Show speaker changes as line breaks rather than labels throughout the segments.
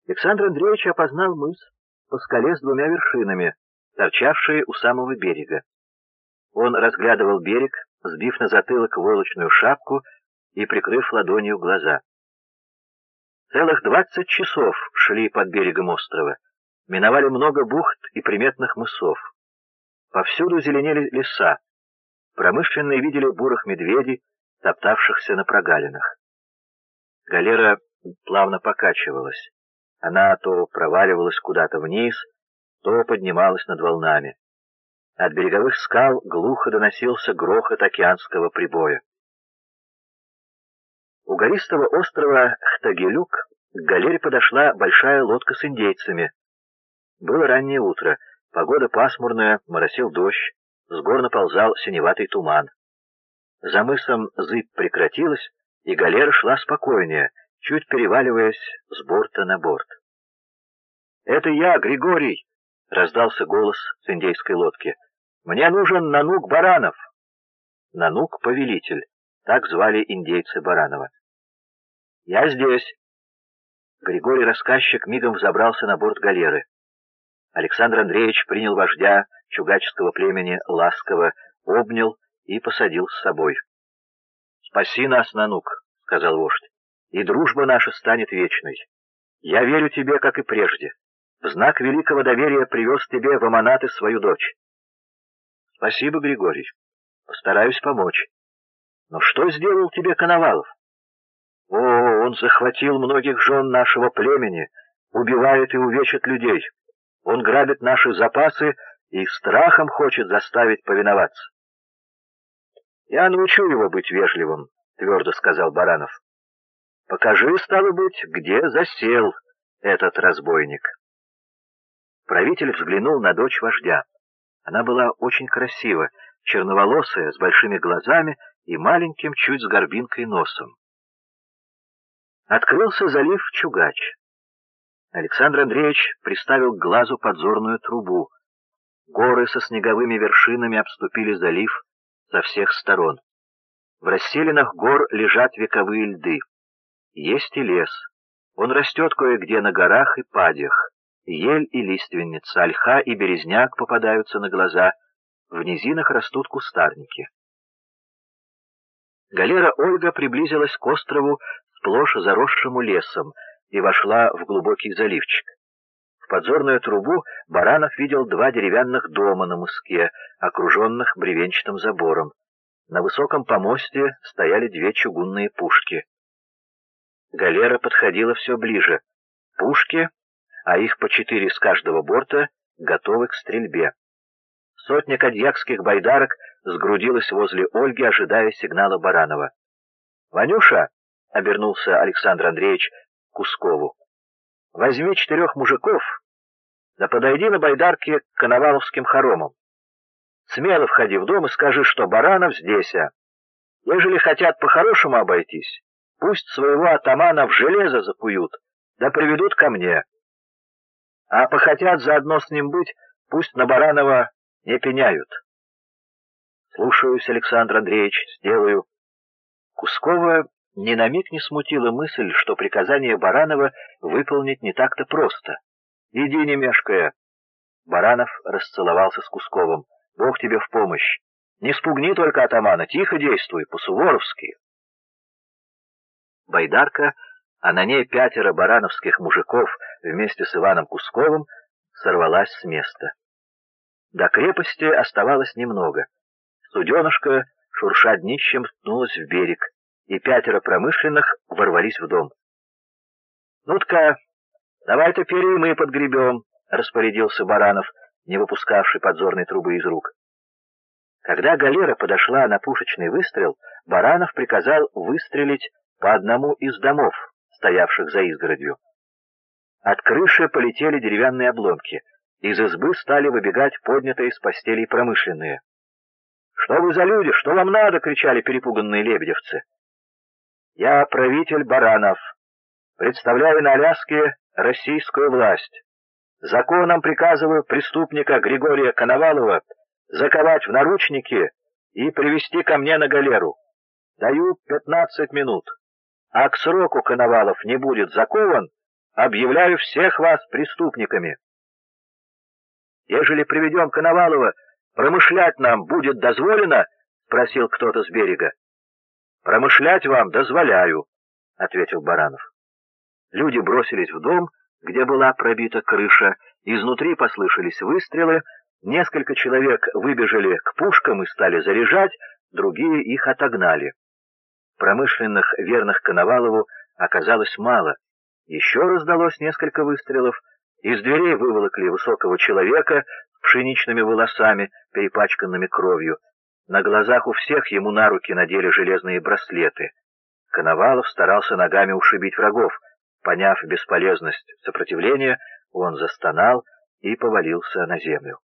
Александр Андреевич опознал мыс по скале с двумя вершинами, торчавшие у самого берега. Он разглядывал берег, сбив на затылок войлочную шапку и прикрыв ладонью глаза. Целых 20 часов шли под берегом острова, миновали много бухт и приметных мысов. Повсюду зеленели леса, промышленные видели бурых медведей, топтавшихся на прогалинах. Галера плавно покачивалась. Она то проваливалась куда-то вниз, то поднималась над волнами. От береговых скал глухо доносился грохот океанского прибоя. У гористого острова Хтагелюк к галере подошла большая лодка с индейцами. Было раннее утро, погода пасмурная, моросил дождь, с гор наползал синеватый туман. За мысом зыбь прекратилась, и галера шла спокойнее, чуть переваливаясь с борта на борт. «Это я, Григорий!» — раздался голос с индейской лодки. «Мне нужен Нанук Баранов!» Нанук — повелитель, так звали индейцы Баранова. «Я здесь!» Григорий-рассказчик мигом взобрался на борт галеры. Александр Андреевич принял вождя чугаческого племени ласково, обнял и посадил с собой. «Спаси нас, Нанук!» — сказал вождь, — «и дружба наша станет вечной. Я верю тебе, как и прежде. В знак великого доверия привез тебе в Аманаты свою дочь». «Спасибо, Григорий. Постараюсь помочь. Но что сделал тебе Коновалов?» «О, он захватил многих жен нашего племени, убивает и увечит людей. Он грабит наши запасы и страхом хочет заставить повиноваться». «Я научу его быть вежливым», — твердо сказал Баранов. «Покажи, стало быть, где засел этот разбойник». Правитель взглянул на дочь вождя. Она была очень красива, черноволосая, с большими глазами и маленьким, чуть с горбинкой носом. Открылся залив Чугач. Александр Андреевич приставил к глазу подзорную трубу. Горы со снеговыми вершинами обступили залив со всех сторон. В расселинах гор лежат вековые льды. Есть и лес. Он растет кое-где на горах и падях. Ель и лиственница, ольха и березняк попадаются на глаза. В низинах растут кустарники. Галера Ольга приблизилась к острову, сплошь заросшему лесом, и вошла в глубокий заливчик. В подзорную трубу Баранов видел 2 деревянных дома на мыске, окруженных бревенчатым забором. На высоком помосте стояли 2 чугунные пушки. Галера подходила все ближе. Пушки, а их по 4 с каждого борта, готовы к стрельбе. Сотня кадьякских байдарок сгрудилась возле Ольги, ожидая сигнала Баранова. «Ванюша!» — обернулся Александр Андреевич к Кускову. «Возьми 4 мужиков, да подойди на байдарке к Коноваловским хоромам. Смело входи в дом и скажи, что Баранов здесь, Ежели хотят по-хорошему обойтись, пусть своего атамана в железо закуют, да приведут ко мне. А похотят заодно с ним быть, пусть на Баранова не пеняют». «Слушаюсь, Александр Андреевич, сделаю». Кускова ни на миг не смутила мысль, что приказание Баранова выполнить не так-то просто. «Иди, не мешкая». Баранов расцеловался с Кусковым. «Бог тебе в помощь. Не спугни только атамана, тихо действуй, по-суворовски». Байдарка, а на ней 5 барановских мужиков вместе с Иваном Кусковым, сорвалась с места. До крепости оставалось немного. Суденышко, шурша днищем, ткнулось в берег, и 5 промышленных ворвались в дом. «Ну-тка, давай теперь и мы подгребем», — распорядился Баранов, не выпускавший подзорной трубы из рук. Когда галера подошла на пушечный выстрел, Баранов приказал выстрелить по одному из домов, стоявших за изгородью. От крыши полетели деревянные обломки. Из избы стали выбегать поднятые с постелей промышленные. «Что вы за люди? Что вам надо?» — кричали перепуганные лебедевцы. «Я правитель Баранов. Представляю на Аляске российскую власть. Законом приказываю преступника Григория Коновалова заковать в наручники и привести ко мне на галеру. Даю 15 минут. А к сроку Коновалов не будет закован, объявляю всех вас преступниками. Ежели приведем Коновалова, промышлять нам будет дозволено? — спросил кто-то с берега. — Промышлять вам дозволяю, — ответил Баранов. Люди бросились в дом, где была пробита крыша, изнутри послышались выстрелы, несколько человек выбежали к пушкам и стали заряжать, другие их отогнали. Промышленных, верных Коновалову, оказалось мало. Еще раздалось несколько выстрелов, из дверей выволокли высокого человека с пшеничными волосами, перепачканными кровью. На глазах у всех ему на руки надели железные браслеты. Коновалов старался ногами ушибить врагов. Поняв бесполезность сопротивления, он застонал и повалился на землю.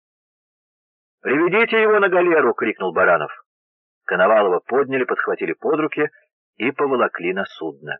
«Приведите его на галеру!» — крикнул Баранов. Коновалова подняли, подхватили под руки и поволокли на судно.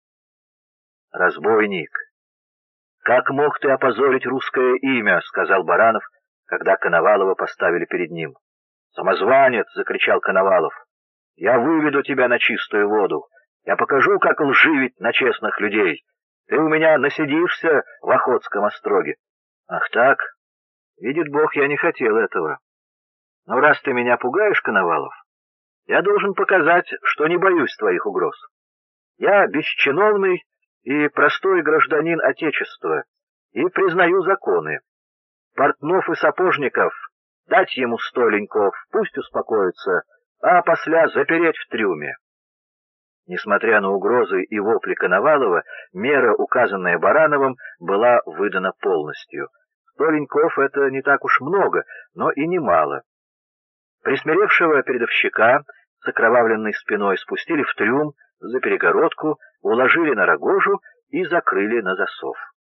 «Разбойник! Как мог ты опозорить русское имя?» — сказал Баранов, когда Коновалова поставили перед ним. «Самозванец!» — закричал Коновалов. «Я выведу тебя на чистую воду. Я покажу, как лживить на честных людей. Ты у меня насидишься в Охотском остроге». «Ах так? Видит Бог, я не хотел этого. Но раз ты меня пугаешь, Коновалов, я должен показать, что не боюсь твоих угроз. Я бесчиновный и простой гражданин Отечества и признаю законы. Портнов и сапожников дать ему 100 леньков, пусть успокоится, а после запереть в трюме». Несмотря на угрозы и вопли Коновалова, мера, указанная Барановым, была выдана полностью. 100 леньков — это не так уж много, но и немало. Присмиревшего передовщика с окровавленной спиной спустили в трюм за перегородку, уложили на рогожу и закрыли на засов.